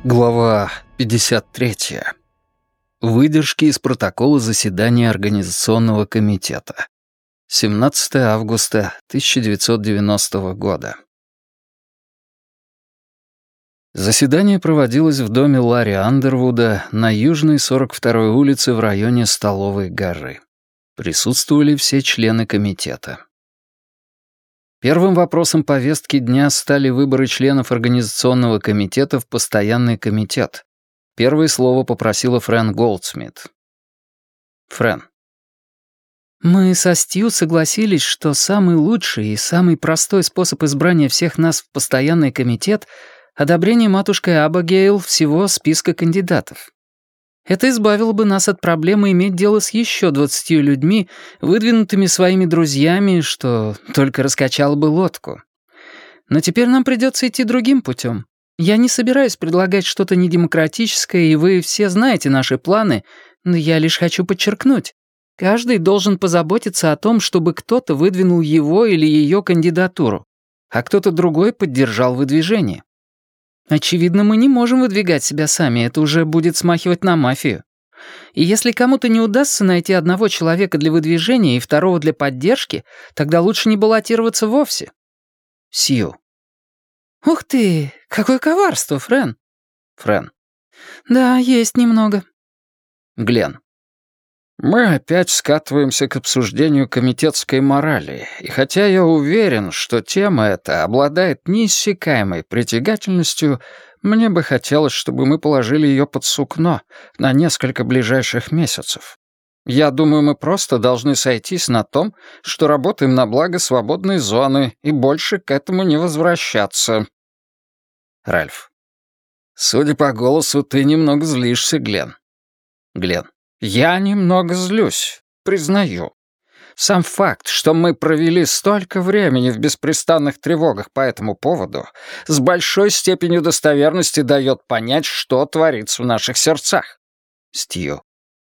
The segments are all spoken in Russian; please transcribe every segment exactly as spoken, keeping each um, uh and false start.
Глава пятьдесят третья. Выдержки из протокола заседания Организационного комитета. семнадцатое августа тысяча девятьсот девяностого года. Заседание проводилось в доме Ларри Андервуда на Южной сорок второй улице в районе Столовой горы. Присутствовали все члены комитета. Первым вопросом повестки дня стали выборы членов Организационного комитета в Постоянный комитет. Первое слово попросила Фрэн Голдсмит. Фрэн. Мы со Стью согласились, что самый лучший и самый простой способ избрания всех нас в Постоянный комитет — одобрение матушкой Абигейл всего списка кандидатов. Это избавило бы нас от проблемы иметь дело с еще двадцатью людьми, выдвинутыми своими друзьями, что только раскачало бы лодку. Но теперь нам придется идти другим путем. Я не собираюсь предлагать что-то недемократическое, и вы все знаете наши планы, но я лишь хочу подчеркнуть. Каждый должен позаботиться о том, чтобы кто-то выдвинул его или ее кандидатуру, а кто-то другой поддержал выдвижение. Очевидно, мы не можем выдвигать себя сами, это уже будет смахивать на мафию. И если кому-то не удастся найти одного человека для выдвижения и второго для поддержки, тогда лучше не баллотироваться вовсе. Сью. Ух ты, какое коварство, Фрэн. Фрэн. Да, есть немного. Глен. Мы опять скатываемся к обсуждению комитетской морали, и хотя я уверен, что тема эта обладает неиссякаемой притягательностью, мне бы хотелось, чтобы мы положили ее под сукно на несколько ближайших месяцев. Я думаю, мы просто должны сойтись на том, что работаем на благо свободной зоны и больше к этому не возвращаться. Ральф. Судя по голосу, ты немного злишься, Глен. Глен. Я немного злюсь, признаю. Сам факт, что мы провели столько времени в беспрестанных тревогах по этому поводу, с большой степенью достоверности дает понять, что творится в наших сердцах. Стью.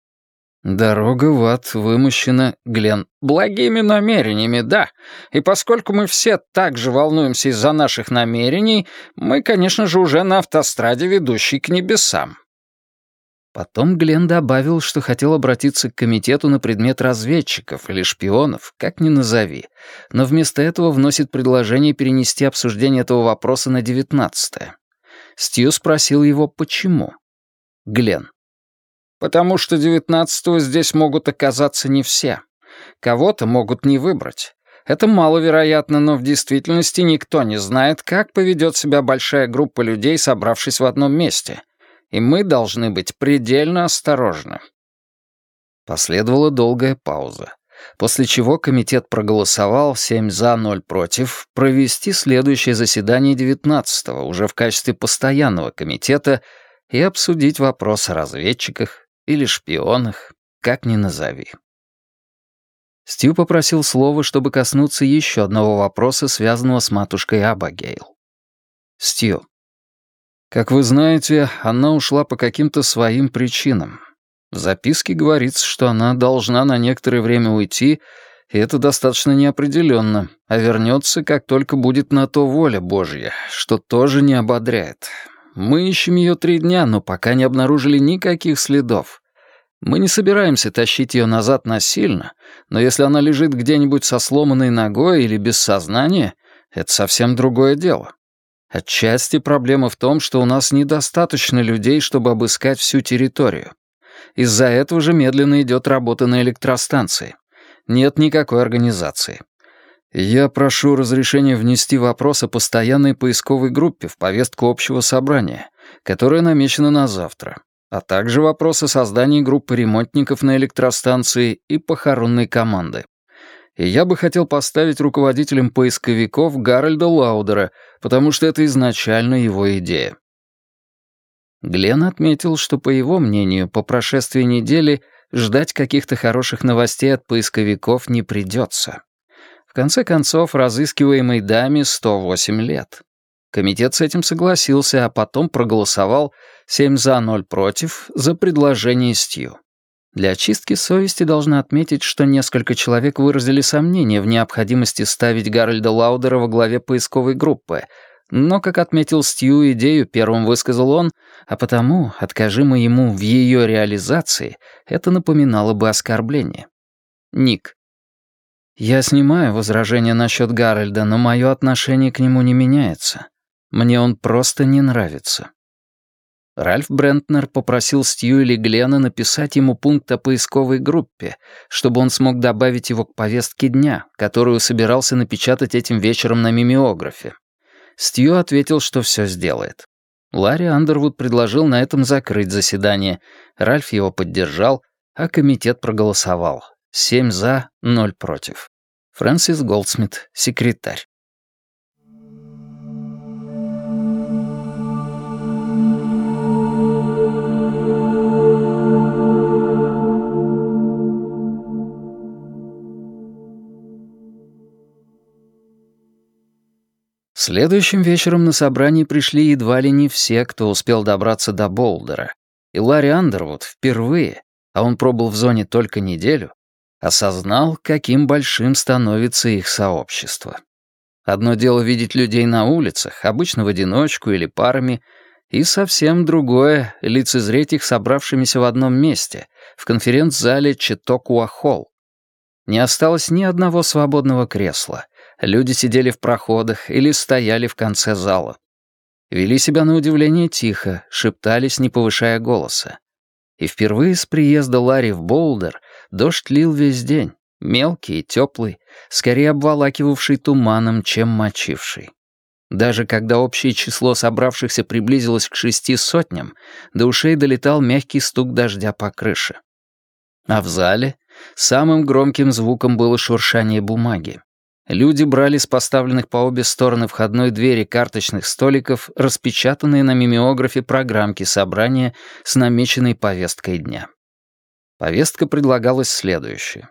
Дорога в ад вымощена, Глен, благими намерениями, да. И поскольку мы все так же волнуемся из-за наших намерений, мы, конечно же, уже на автостраде, ведущей к небесам. Потом Глен добавил, что хотел обратиться к комитету на предмет разведчиков или шпионов, как ни назови, но вместо этого вносит предложение перенести обсуждение этого вопроса на девятнадцатое. Стью спросил его, почему. Глен. Потому что девятнадцатого здесь могут оказаться не все. Кого-то могут не выбрать. Это маловероятно, но в действительности никто не знает, как поведет себя большая группа людей, собравшись в одном месте. И мы должны быть предельно осторожны. Последовала долгая пауза, после чего комитет проголосовал семь за, ноль против провести следующее заседание девятнадцатого уже в качестве постоянного комитета и обсудить вопрос о разведчиках или шпионах, как ни назови. Стью попросил слова, чтобы коснуться еще одного вопроса, связанного с матушкой Абигейл. Стью. Как вы знаете, она ушла по каким-то своим причинам. В записке говорится, что она должна на некоторое время уйти, и это достаточно неопределенно, а вернется, как только будет на то воля Божья, что тоже не ободряет. Мы ищем ее три дня, но пока не обнаружили никаких следов. Мы не собираемся тащить ее назад насильно, но если она лежит где-нибудь со сломанной ногой или без сознания, это совсем другое дело. Отчасти проблема в том, что у нас недостаточно людей, чтобы обыскать всю территорию. Из-за этого же медленно идет работа на электростанции. Нет никакой организации. Я прошу разрешения внести вопрос о постоянной поисковой группе в повестку общего собрания, которая намечена на завтра, а также вопрос о создании группы ремонтников на электростанции и похоронной команды. И я бы хотел поставить руководителем поисковиков Гарольда Лаудера, потому что это изначально его идея. Глен отметил, что, по его мнению, по прошествии недели ждать каких-то хороших новостей от поисковиков не придется. В конце концов, разыскиваемой даме сто восемь лет. Комитет с этим согласился, а потом проголосовал семь за, ноль против за предложение Стью. Для очистки совести должна отметить, что несколько человек выразили сомнения в необходимости ставить Гарольда Лаудера во главе поисковой группы, Но, как отметил Стью, идею первым высказал он, а потому, откажи мы ему в ее реализации, это напоминало бы оскорбление. Ник. Я снимаю возражение насчет Гарольда, но мое отношение к нему не меняется. Мне он просто не нравится. Ральф Брентнер попросил Стью или Глена написать ему пункт о поисковой группе, чтобы он смог добавить его к повестке дня, которую собирался напечатать этим вечером на мимеографе. Стью ответил, что все сделает. Ларри Андервуд предложил на этом закрыть заседание. Ральф его поддержал, а комитет проголосовал. Семь за, ноль против. Фрэнсис Голдсмит, секретарь. Следующим вечером на собрании пришли едва ли не все, кто успел добраться до Болдера. И Ларри Андервуд впервые, а он пробыл в зоне только неделю, осознал, каким большим становится их сообщество. Одно дело видеть людей на улицах, обычно в одиночку или парами, и совсем другое — лицезреть их собравшимися в одном месте, в конференц-зале Четокуа-Холл. Не осталось ни одного свободного кресла. Люди сидели в проходах или стояли в конце зала. Вели себя на удивление тихо, шептались, не повышая голоса. И впервые с приезда Ларри в Болдер дождь лил весь день, мелкий и теплый, скорее обволакивавший туманом, чем мочивший. Даже когда общее число собравшихся приблизилось к шести сотням, до ушей долетал мягкий стук дождя по крыше. А в зале самым громким звуком было шуршание бумаги. Люди брали с поставленных по обе стороны входной двери карточных столиков распечатанные на мимеографе программки собрания с намеченной повесткой дня. Повестка предлагалась следующая.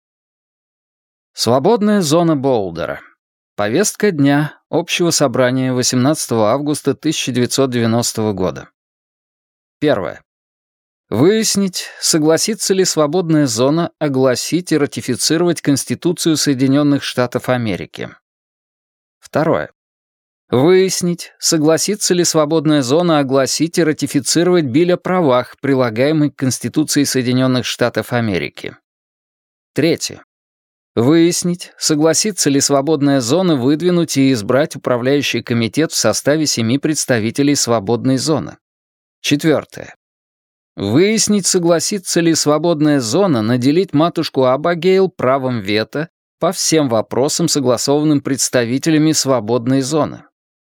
Свободная зона Болдера. Повестка дня общего собрания восемнадцатого августа тысяча девятьсот девяностого года. Первое. Выяснить, согласится ли свободная зона огласить и ратифицировать Конституцию Соединенных Штатов Америки. Второе. Выяснить, согласится ли свободная зона огласить и ратифицировать Биль о правах, прилагаемый к Конституции Соединенных Штатов Америки. Третье. Выяснить, согласится ли свободная зона выдвинуть и избрать управляющий комитет в составе семи представителей свободной зоны. Четвертое. Выяснить, согласится ли свободная зона наделить матушку Абагейл правом вето по всем вопросам, согласованным представителями свободной зоны.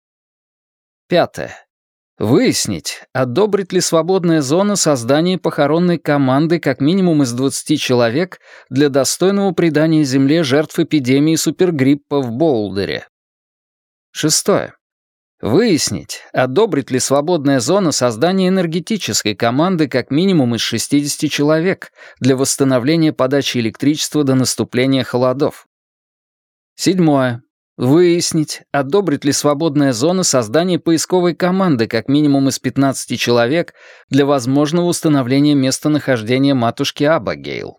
Пятое. Выяснить, одобрит ли свободная зона создание похоронной команды как минимум из двадцати человек для достойного предания земле жертв эпидемии супергриппа в Болдере. Шестое. Выяснить, одобрит ли свободная зона создание энергетической команды как минимум из шестидесяти человек для восстановления подачи электричества до наступления холодов. Седьмое. Выяснить, одобрит ли свободная зона создание поисковой команды как минимум из пятнадцати человек для возможного установления местонахождения матушки Абагейл.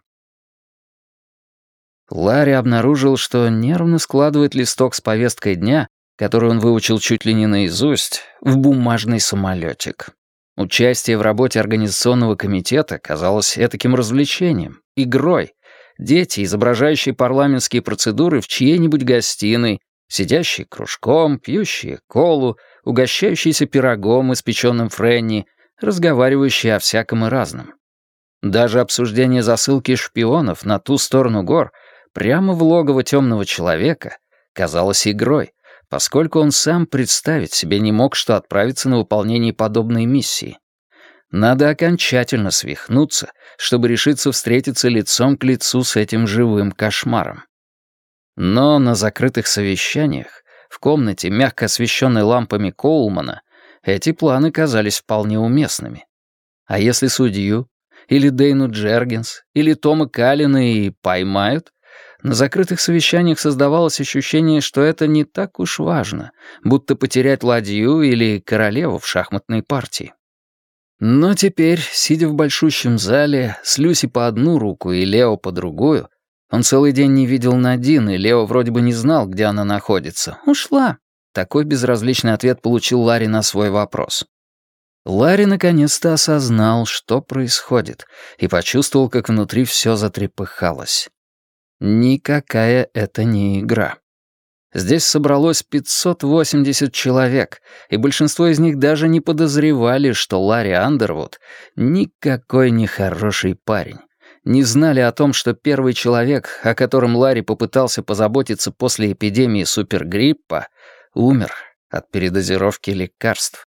Ларри обнаружил, что нервно складывает листок с повесткой дня, который он выучил чуть ли не наизусть, в бумажный самолетик. Участие в работе организационного комитета казалось этаким развлечением, игрой. Дети, изображающие парламентские процедуры в чьей-нибудь гостиной, сидящие кружком, пьющие колу, угощающиеся пирогом, испеченным Фрэнни, разговаривающие о всяком и разном. Даже обсуждение засылки шпионов на ту сторону гор прямо в логово темного человека казалось игрой, поскольку он сам представить себе не мог, что отправится на выполнение подобной миссии. Надо окончательно свихнуться, чтобы решиться встретиться лицом к лицу с этим живым кошмаром. Но на закрытых совещаниях, в комнате, мягко освещенной лампами Коулмана, эти планы казались вполне уместными. А если судью, или Дейну Джергенс, или Тома Каллина и поймают, на закрытых совещаниях создавалось ощущение, что это не так уж важно, будто потерять ладью или королеву в шахматной партии. Но теперь, сидя в большущем зале, с Люси по одну руку и Лео по другую, он целый день не видел Надин, и Лео вроде бы не знал, где она находится. Ушла. такой безразличный ответ получил Ларри на свой вопрос. Ларри наконец-то осознал, что происходит, и почувствовал, как внутри все затрепыхалось. Никакая это не игра. Здесь собралось пятьсот восемьдесят человек, и большинство из них даже не подозревали, что Ларри Андервуд никакой не хороший парень. Не знали о том, что первый человек, о котором Ларри попытался позаботиться после эпидемии супергриппа, умер от передозировки лекарств.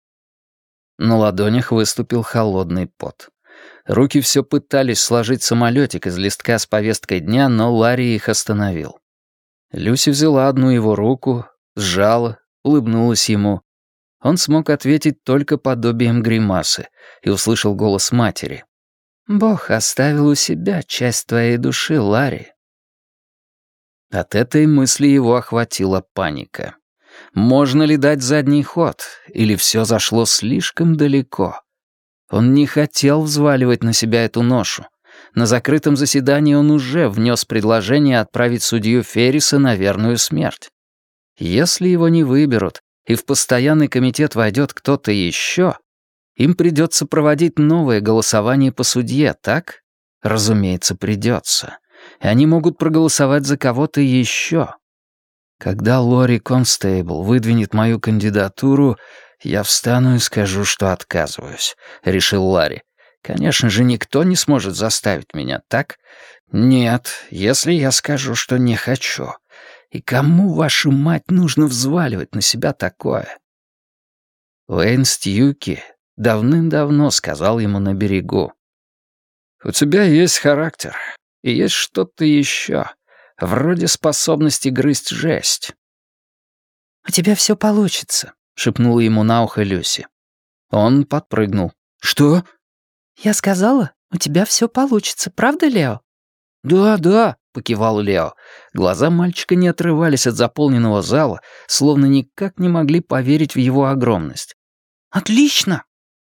На ладонях выступил холодный пот. Руки все пытались сложить самолетик из листка с повесткой дня, но Ларри их остановил. Люси взяла одну его руку, сжала, улыбнулась ему. Он смог ответить только подобием гримасы и услышал голос матери. «Бог оставил у себя часть твоей души, Ларри». От этой мысли его охватила паника. Можно ли дать задний ход, или все зашло слишком далеко? Он не хотел взваливать на себя эту ношу. На закрытом заседании он уже внес предложение отправить судью Ферриса на верную смерть. Если его не выберут, и в постоянный комитет войдет кто-то еще, им придется проводить новое голосование по судье, так? Разумеется, придется. И они могут проголосовать за кого-то еще. Когда Лори Констейбл выдвинет мою кандидатуру, я встану и скажу, что отказываюсь», — решил Ларри. «Конечно же, никто не сможет заставить меня, так? Нет, если я скажу, что не хочу. И кому, вашу мать, нужно взваливать на себя такое?» Уэйн Стьюки давным-давно сказал ему на берегу. «У тебя есть характер, и есть что-то еще. Вроде способности грызть жесть». «У тебя все получится», — шепнула ему на ухо Люси. Он подпрыгнул. «Что?» «Я сказала, у тебя все получится, правда, Лео?» «Да, да», — покивал Лео. Глаза мальчика не отрывались от заполненного зала, словно никак не могли поверить в его огромность. «Отлично!»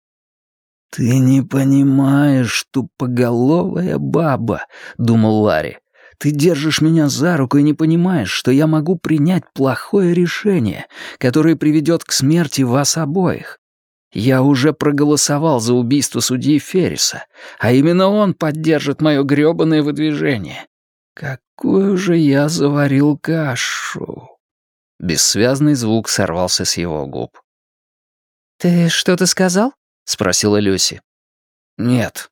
«Ты не понимаешь, тупоголовая баба», — думал Ларри. «Ты держишь меня за руку и не понимаешь, что я могу принять плохое решение, которое приведет к смерти вас обоих. Я уже проголосовал за убийство судьи Ферриса, а именно он поддержит мое грёбаное выдвижение. Какую же я заварил кашу!» Бессвязный звук сорвался с его губ. «Ты что-то сказал?» — спросила Люси. «Нет».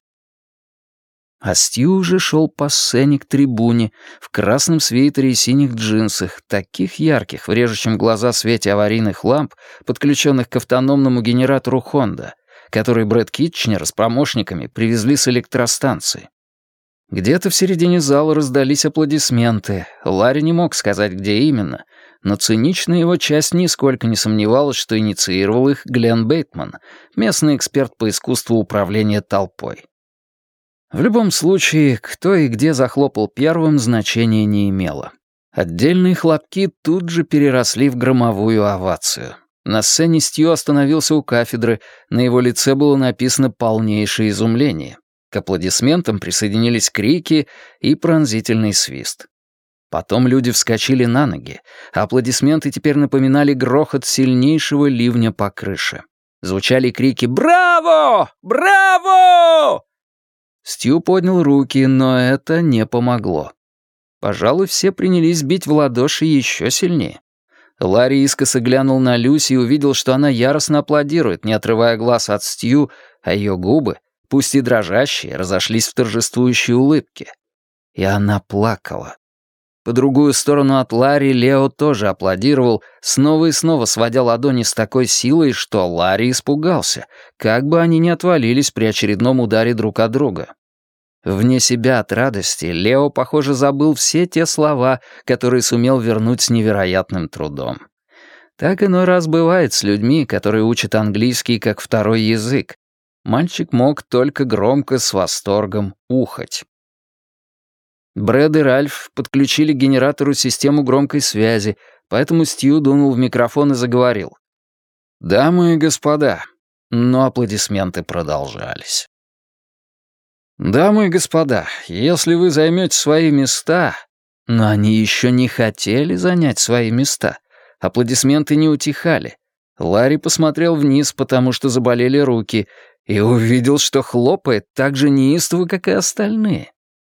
А Стью уже шел по сцене к трибуне в красном свитере и синих джинсах, таких ярких в режущем глаза свете аварийных ламп, подключенных к автономному генератору «Хонда», который Брэд Китченер с помощниками привезли с электростанции. Где-то в середине зала раздались аплодисменты. Ларри не мог сказать, где именно, но циничная его часть нисколько не сомневалась, что инициировал их Глен Бейтман, местный эксперт по искусству управления толпой. В любом случае, кто и где захлопал первым, значения не имело. Отдельные хлопки тут же переросли в громовую овацию. На сцене Стью остановился у кафедры, на его лице было написано полнейшее изумление. К аплодисментам присоединились крики и пронзительный свист. Потом люди вскочили на ноги, а аплодисменты теперь напоминали грохот сильнейшего ливня по крыше. Звучали крики «Браво! Браво!». Стью поднял руки, но это не помогло. Пожалуй, все принялись бить в ладоши еще сильнее. Ларри искоса глянул на Люси и увидел, что она яростно аплодирует, не отрывая глаз от Стью, а ее губы, пусть и дрожащие, разошлись в торжествующей улыбке. И она плакала. По другую сторону от Ларри Лео тоже аплодировал, снова и снова сводя ладони с такой силой, что Ларри испугался, как бы они ни отвалились при очередном ударе друг от друга. Вне себя от радости Лео, похоже, забыл все те слова, которые сумел вернуть с невероятным трудом. Так иной раз бывает с людьми, которые учат английский как второй язык. Мальчик мог только громко с восторгом ухать. Брэд и Ральф подключили к генератору систему громкой связи, поэтому Стью дунул в микрофон и заговорил. «Дамы и господа», но аплодисменты продолжались. «Дамы и господа, если вы займете свои места...» Но они еще не хотели занять свои места. Аплодисменты не утихали. Ларри посмотрел вниз, потому что заболели руки, и увидел, что хлопает так же неистово, как и остальные.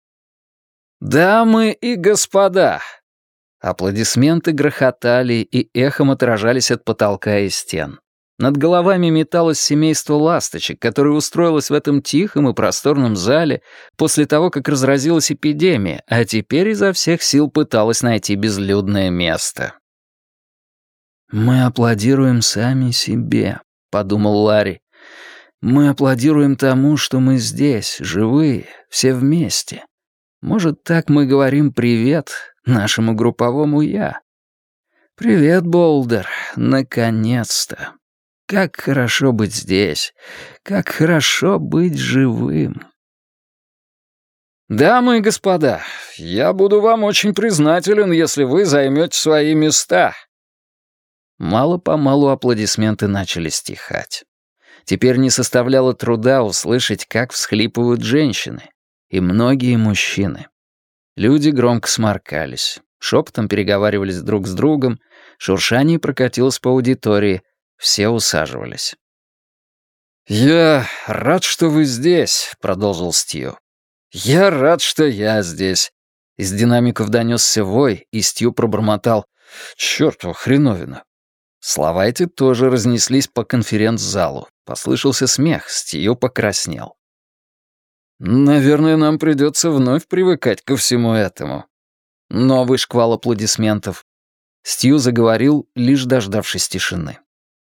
«Дамы и господа!» Аплодисменты грохотали и эхом отражались от потолка и стен. Над головами металось семейство ласточек, которое устроилось в этом тихом и просторном зале после того, как разразилась эпидемия, а теперь изо всех сил пыталось найти безлюдное место. «Мы аплодируем сами себе», — подумал Ларри. «Мы аплодируем тому, что мы здесь, живые, все вместе. Может, так мы говорим привет нашему групповому «я». Привет, Болдер, наконец-то. Как хорошо быть здесь, как хорошо быть живым». «Дамы и господа, я буду вам очень признателен, если вы займете свои места». Мало-помалу аплодисменты начали стихать. Теперь не составляло труда услышать, как всхлипывают женщины и многие мужчины. Люди громко сморкались, шепотом переговаривались друг с другом, шуршание прокатилось по аудитории, все усаживались. «Я рад, что вы здесь», — продолжил Стью. «Я рад, что я здесь». Из динамиков донесся вой, и Стью пробормотал: «Чёртова хреновина». Слова эти тоже разнеслись по конференц-залу. Послышался смех, Стью покраснел. «Наверное, нам придется вновь привыкать ко всему этому». Новый шквал аплодисментов. Стью заговорил, лишь дождавшись тишины.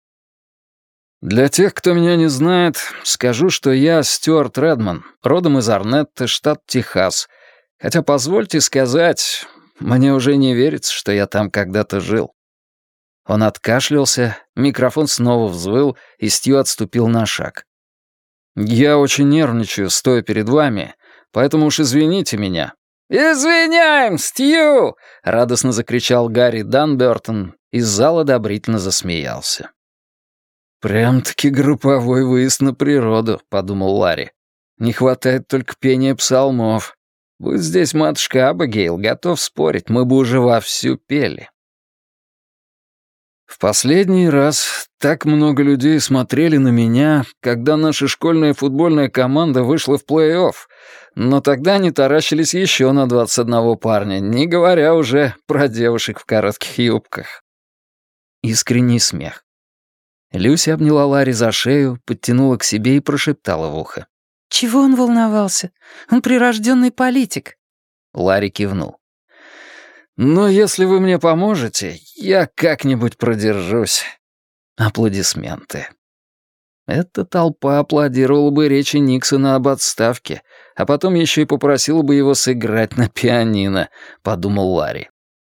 «Для тех, кто меня не знает, скажу, что я Стюарт Редман, родом из Арнетта, штат Техас. Хотя, позвольте сказать, мне уже не верится, что я там когда-то жил». Он откашлялся, микрофон снова взвыл, и Стью отступил на шаг. «Я очень нервничаю, стоя перед вами, поэтому уж извините меня». «Извиняем, Стью!» — радостно закричал Гарри Данбертон, и зал одобрительно засмеялся. «Прям-таки групповой выезд на природу», — подумал Ларри. «Не хватает только пения псалмов. Будь здесь матушка Абигейл, готов спорить, мы бы уже вовсю пели». В последний раз так много людей смотрели на меня, когда наша школьная футбольная команда вышла в плей-офф, но тогда они таращились еще на двадцать одного парня, не говоря уже про девушек в коротких юбках. Искренний смех. Люси обняла Ларри за шею, подтянула к себе и прошептала в ухо: «Чего он волновался? Он прирожденный политик». Ларри кивнул. «Но если вы мне поможете, я как-нибудь продержусь». Аплодисменты. Эта толпа аплодировала бы речи Никсона об отставке, а потом еще и попросила бы его сыграть на пианино, подумал Ларри.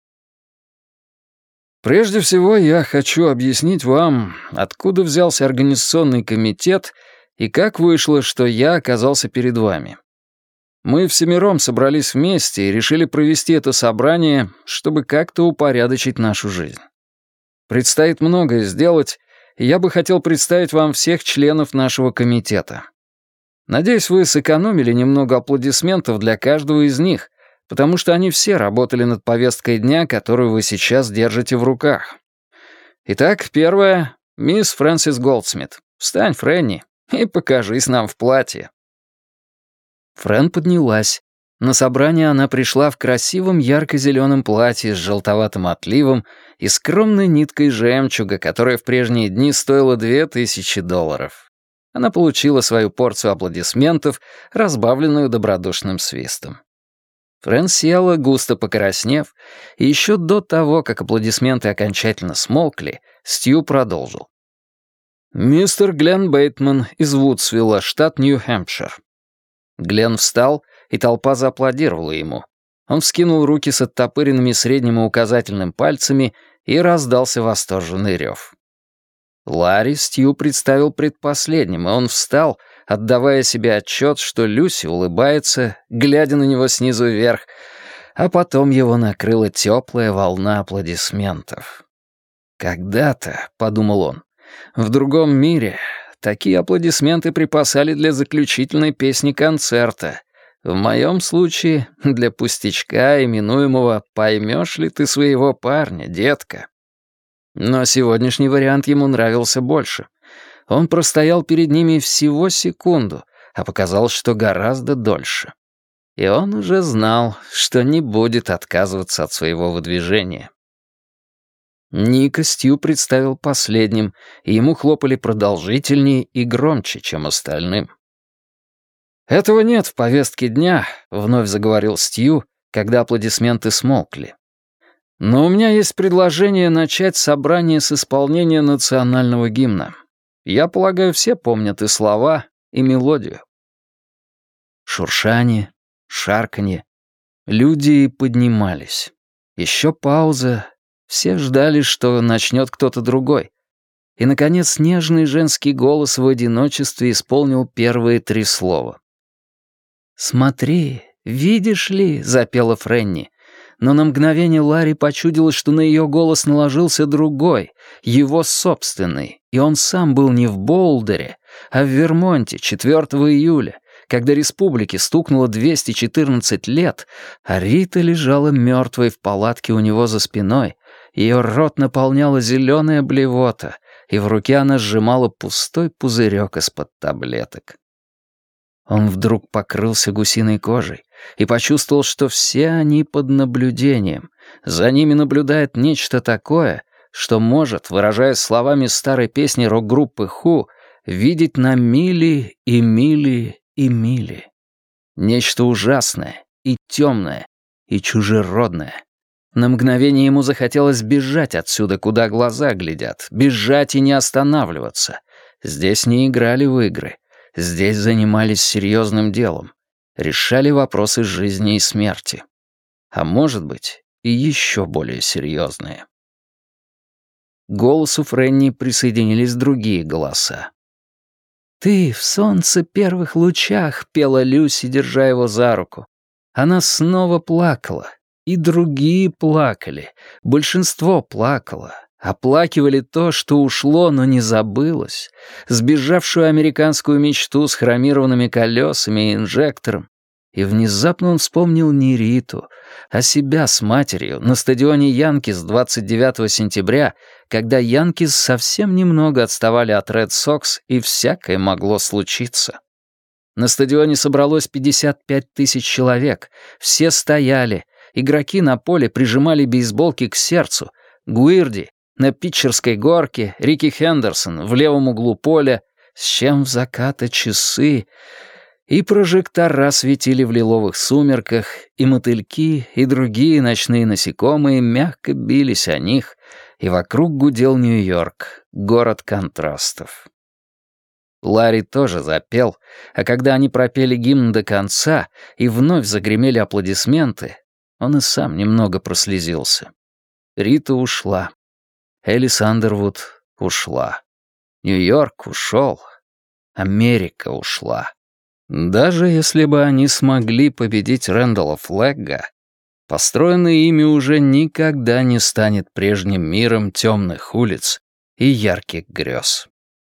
Прежде всего, я хочу объяснить вам, откуда взялся организационный комитет и как вышло, что я оказался перед вами. Мы всемиром собрались вместе и решили провести это собрание, чтобы как-то упорядочить нашу жизнь. Предстоит многое сделать, и я бы хотел представить вам всех членов нашего комитета. Надеюсь, вы сэкономили немного аплодисментов для каждого из них, потому что они все работали над повесткой дня, которую вы сейчас держите в руках. Итак, первое — мисс Фрэнсис Голдсмит. Встань, Фрэнни, и покажись нам в платье. Фрэн поднялась. На собрание она пришла в красивом ярко-зеленом платье с желтоватым отливом и скромной ниткой жемчуга, которая в прежние дни стоила две тысячи долларов. Она получила свою порцию аплодисментов, разбавленную добродушным свистом. Фрэн села, густо покраснев, и еще до того, как аплодисменты окончательно смолкли, Стью продолжил. «Мистер Гленн Бейтман из Вудсвилла, штат Нью-Хэмпшир». Гленн встал, и толпа зааплодировала ему. Он вскинул руки с оттопыренными средним и указательным пальцами, и раздался восторженный рев. Ларри Стью представил предпоследним, и он встал, отдавая себе отчет, что Люси улыбается, глядя на него снизу вверх, а потом его накрыла теплая волна аплодисментов. «Когда-то», — подумал он, — «в другом мире такие аплодисменты припасали для заключительной песни концерта. В моем случае — для пустячка, именуемого «Поймешь ли ты своего парня, детка?». Но сегодняшний вариант ему нравился больше. Он простоял перед ними всего секунду, а показалось, что гораздо дольше. И он уже знал, что не будет отказываться от своего выдвижения. Ника Стью представил последним, и ему хлопали продолжительнее и громче, чем остальным. «Этого нет в повестке дня», — вновь заговорил Стью, когда аплодисменты смолкли. «Но у меня есть предложение начать собрание с исполнения национального гимна. Я полагаю, все помнят и слова, и мелодию». Шуршание, шарканье. Люди поднимались. Еще пауза. Все ждали, что начнет кто-то другой. И, наконец, нежный женский голос в одиночестве исполнил первые три слова. «Смотри, видишь ли», — запела Фрэнни. Но на мгновение Ларри почудилось, что на ее голос наложился другой, его собственный, и он сам был не в Боулдере, а в Вермонте четвёртого июля, когда республике стукнуло двести четырнадцать лет, а Рита лежала мертвой в палатке у него за спиной, ее рот наполняла зеленая блевота, и в руке она сжимала пустой пузырек из-под таблеток. Он вдруг покрылся гусиной кожей и почувствовал, что все они под наблюдением. За ними наблюдает нечто такое, что может, выражаясь словами старой песни рок-группы Ху, видеть на мили и мили и мили. Нечто ужасное и темное и чужеродное. На мгновение ему захотелось бежать отсюда, куда глаза глядят, бежать и не останавливаться. Здесь не играли в игры. Здесь занимались серьезным делом. Решали вопросы жизни и смерти. А может быть, и еще более серьезные. К голосу Фрэнни присоединились другие голоса. «Ты в солнце первых лучах», — пела Люси, держа его за руку. Она снова плакала. И другие плакали. Большинство плакало. Оплакивали то, что ушло, но не забылось. Сбежавшую американскую мечту с хромированными колесами и инжектором. И внезапно он вспомнил не Риту, а себя с матерью на стадионе Янкис двадцать девятого сентября, когда Янкис совсем немного отставали от Ред Сокс, и всякое могло случиться. На стадионе собралось пятьдесят пять тысяч человек. Все стояли. Игроки на поле прижимали бейсболки к сердцу. Гуирди на питчерской горке, Рики Хендерсон в левом углу поля, с чем в заката часы. И прожектора светили в лиловых сумерках, и мотыльки, и другие ночные насекомые мягко бились о них, и вокруг гудел Нью-Йорк, город контрастов. Ларри тоже запел, а когда они пропели гимн до конца и вновь загремели аплодисменты, он и сам немного прослезился. Рита ушла. Элис Андервуд ушла. Нью-Йорк ушел. Америка ушла. Даже если бы они смогли победить Рэндалла Флегга, построенный ими уже никогда не станет прежним миром темных улиц и ярких грез.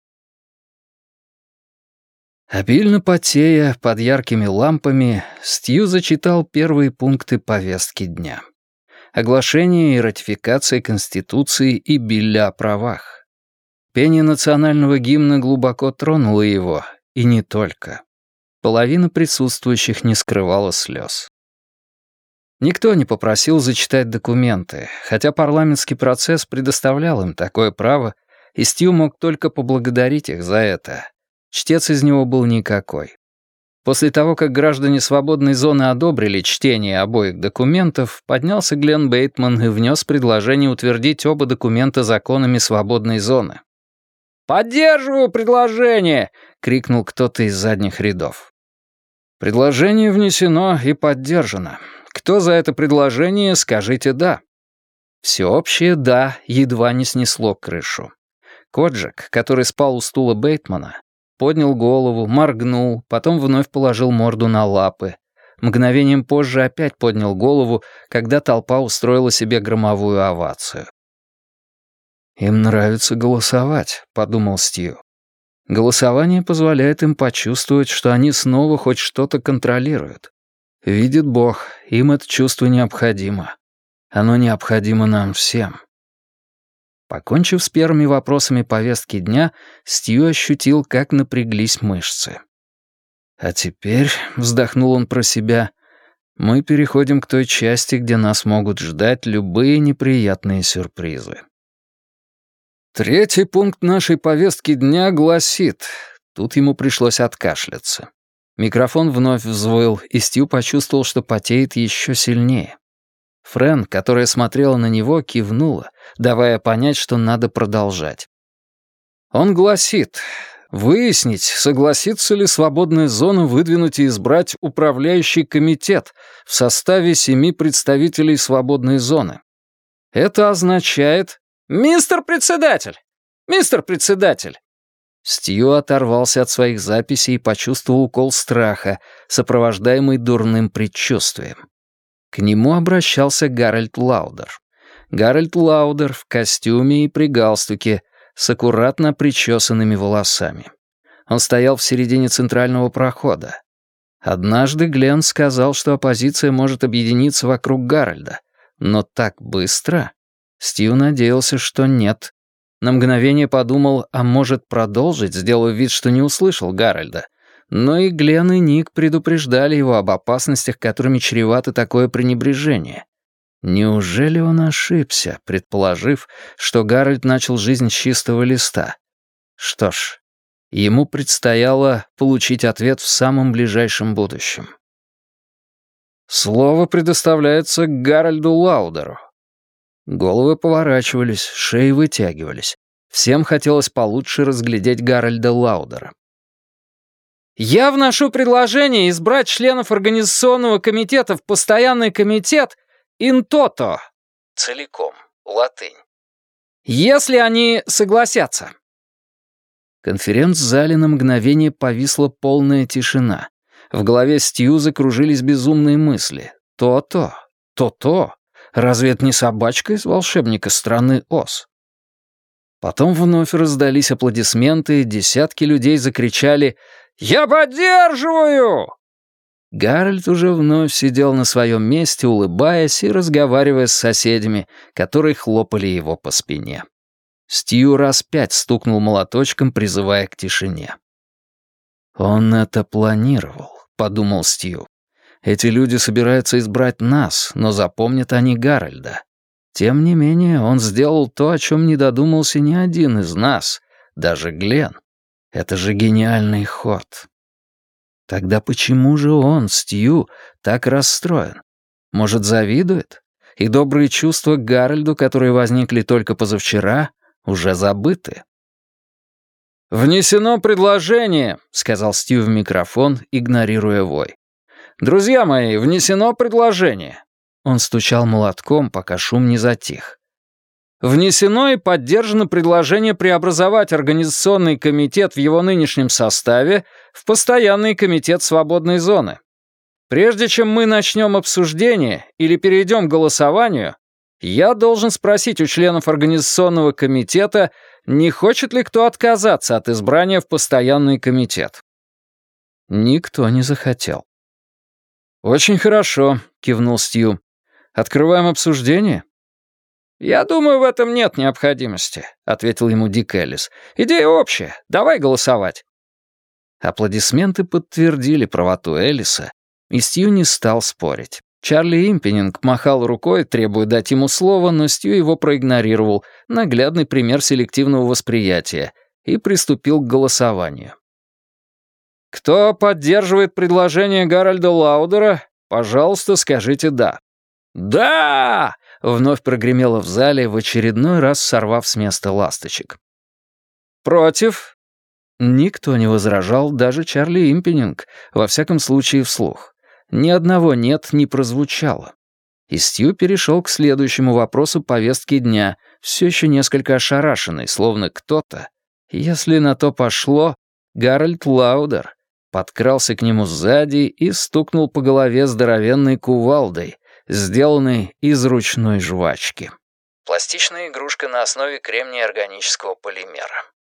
Обильно потея под яркими лампами, Стью зачитал первые пункты повестки дня. Оглашение и ратификация Конституции и Билля о правах. Пение национального гимна глубоко тронуло его, и не только. Половина присутствующих не скрывала слез. Никто не попросил зачитать документы, хотя парламентский процесс предоставлял им такое право, и Стью мог только поблагодарить их за это. Чтец из него был никакой. После того, как граждане свободной зоны одобрили чтение обоих документов, поднялся Глен Бейтман и внес предложение утвердить оба документа законами свободной зоны. «Поддерживаю предложение!» — крикнул кто-то из задних рядов. «Предложение внесено и поддержано. Кто за это предложение, скажите «да». Всеобщее «да» едва не снесло крышу. Коджек, который спал у стула Бейтмана, поднял голову, моргнул, потом вновь положил морду на лапы. Мгновением позже опять поднял голову, когда толпа устроила себе громовую овацию. «Им нравится голосовать», — подумал Стью. «Голосование позволяет им почувствовать, что они снова хоть что-то контролируют. Видит Бог, им это чувство необходимо. Оно необходимо нам всем». Покончив с первыми вопросами повестки дня, Стью ощутил, как напряглись мышцы. «А теперь», — вздохнул он про себя, — «мы переходим к той части, где нас могут ждать любые неприятные сюрпризы». Третий пункт нашей повестки дня гласит... Тут ему пришлось откашляться. Микрофон вновь взвыл, и Стью почувствовал, что потеет еще сильнее. Френ, которая смотрела на него, кивнула, давая понять, что надо продолжать. Он гласит: выяснить, согласится ли свободная зона выдвинуть и избрать управляющий комитет в составе семи представителей свободной зоны. Это означает... «Мистер председатель! Мистер председатель!» Стью оторвался от своих записей и почувствовал укол страха, сопровождаемый дурным предчувствием. К нему обращался Гарольд Лаудер. Гарольд Лаудер в костюме и при галстуке, с аккуратно причесанными волосами. Он стоял в середине центрального прохода. Однажды Гленн сказал, что оппозиция может объединиться вокруг Гарольда, но так быстро... Стью надеялся, что нет. На мгновение подумал, а может продолжить, сделав вид, что не услышал Гарольда. Но и Гленн, и Ник предупреждали его об опасностях, которыми чревато такое пренебрежение. Неужели он ошибся, предположив, что Гарольд начал жизнь с чистого листа? Что ж, ему предстояло получить ответ в самом ближайшем будущем. Слово предоставляется Гарольду Лаудеру. Головы поворачивались, шеи вытягивались. Всем хотелось получше разглядеть Гарольда Лаудера. «Я вношу предложение избрать членов Организационного комитета в постоянный комитет in toto» целиком, латынь. «Если они согласятся». В конференц-зале на мгновение повисла полная тишина. В голове Стью закружились безумные мысли. «То-то, то-то». Разве это не собачка из волшебника страны Оз? Потом вновь раздались аплодисменты, десятки людей закричали «Я поддерживаю!». Гарольд уже вновь сидел на своем месте, улыбаясь и разговаривая с соседями, которые хлопали его по спине. Стью раз пять стукнул молоточком, призывая к тишине. «Он это планировал», — подумал Стью. Эти люди собираются избрать нас, но запомнят они Гарольда. Тем не менее, он сделал то, о чем не додумался ни один из нас, даже Гленн. Это же гениальный ход. Тогда почему же он, Стью, так расстроен? Может, завидует? И добрые чувства к Гарольду, которые возникли только позавчера, уже забыты? «Внесено предложение», — сказал Стью в микрофон, игнорируя вой. «Друзья мои, внесено предложение». Он стучал молотком, пока шум не затих. «Внесено и поддержано предложение преобразовать Организационный комитет в его нынешнем составе в Постоянный комитет свободной зоны. Прежде чем мы начнем обсуждение или перейдем к голосованию, я должен спросить у членов Организационного комитета, не хочет ли кто отказаться от избрания в Постоянный комитет». Никто не захотел. «Очень хорошо», — кивнул Стью. «Открываем обсуждение?» «Я думаю, в этом нет необходимости», — ответил ему Дик Эллис. «Идея общая. Давай голосовать». Аплодисменты подтвердили правоту Эллиса, и Стью не стал спорить. Чарли Импенинг махал рукой, требуя дать ему слово, но Стью его проигнорировал, наглядный пример селективного восприятия, и приступил к голосованию. «Кто поддерживает предложение Гарольда Лаудера, пожалуйста, скажите «да». «Да!» — вновь прогремело в зале, в очередной раз сорвав с места ласточек. «Против?» Никто не возражал, даже Чарли Импенинг, во всяком случае вслух. Ни одного «нет» не прозвучало. И Стью перешел к следующему вопросу повестки дня, все еще несколько ошарашенный, словно кто-то, если на то пошло, Гарольд Лаудер, подкрался к нему сзади и стукнул по голове здоровенной кувалдой, сделанной из ручной жвачки. Пластичная игрушка на основе кремния органического полимера.